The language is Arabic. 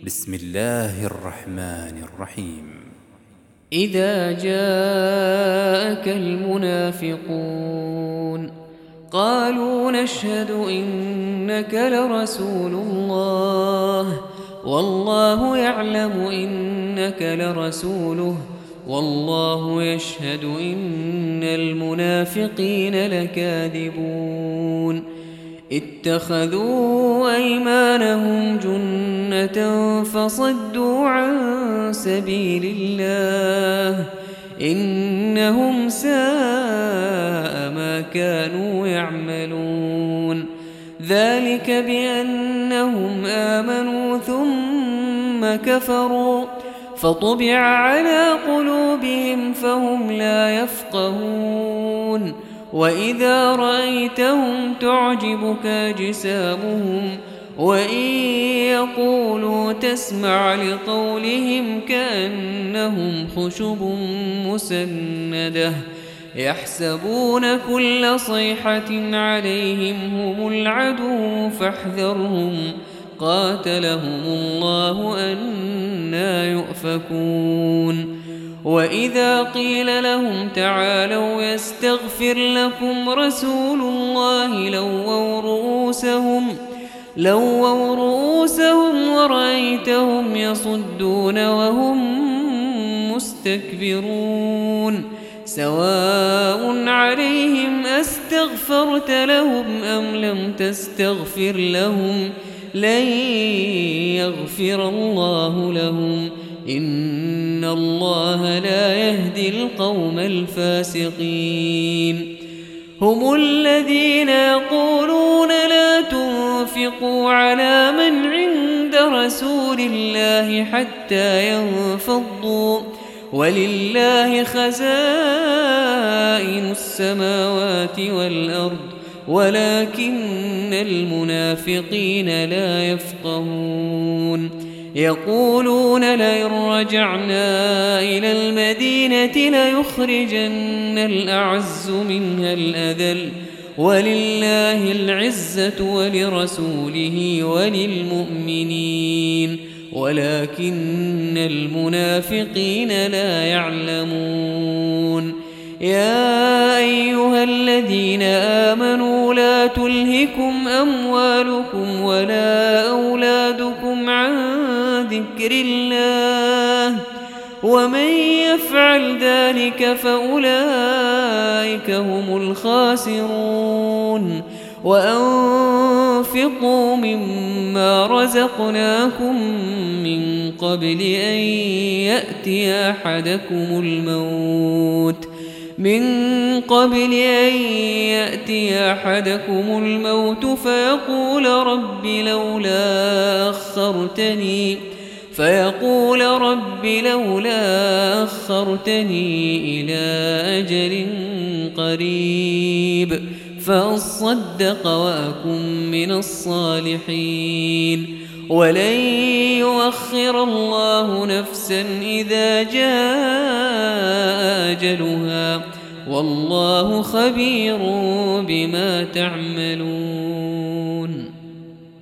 بسم الله الرحمن الرحيم. إذا جاءك المنافقون قالوا نشهد إنك لرسول الله والله يعلم إنك لرسوله والله يشهد إن المنافقين لكاذبون اتخذوا أيمانهم جنة فصدوا عن سبيل الله إنهم ساء ما كانوا يعملون ذلك بأنهم آمنوا ثم كفروا فطبع على قلوبهم فهم لا يفقهون وإذا رأيتهم تعجبك أجسامهم وإن يقولوا تسمع لقولهم كأنهم خشب مسندة يحسبون كل صيحة عليهم هم العدو فاحذرهم قاتلهم الله أنى يؤفكون وإذا قيل لهم تعالوا يستغفر لكم رسول الله لووا رؤوسهم ورأيتهم يصدون وهم مستكبرون سواء عليهم أستغفرت لهم أم لم تستغفر لهم لن يغفر الله لهم إن الله لا يهدي القوم الفاسقين هم الذين يقولون لا تنفقوا على من عند رسول الله حتى ينفضوا ولله خزائن السماوات والأرض ولكن المنافقين لا يفقهون يقولون لئن رجعنا إلى المدينة ليخرجن الأعز منها الأذل ولله العزة ولرسوله وللمؤمنين ولكن المنافقين لا يعلمون يا أيها الذين آمنوا لا تلهكم أموالكم ولا أولادكم عن ذكر الله ومن يفعل ذلك فأولئك هم الخاسرون وأنفقوا مما رزقناكم من قبل أن يأتي أحدكم الموت فيقول رب لولا أخرتني إلى أجل قريب فأصدق وأكن من الصالحين ولن يؤخر الله نفسا إذا جاء أجلها والله خبير بما تعملون.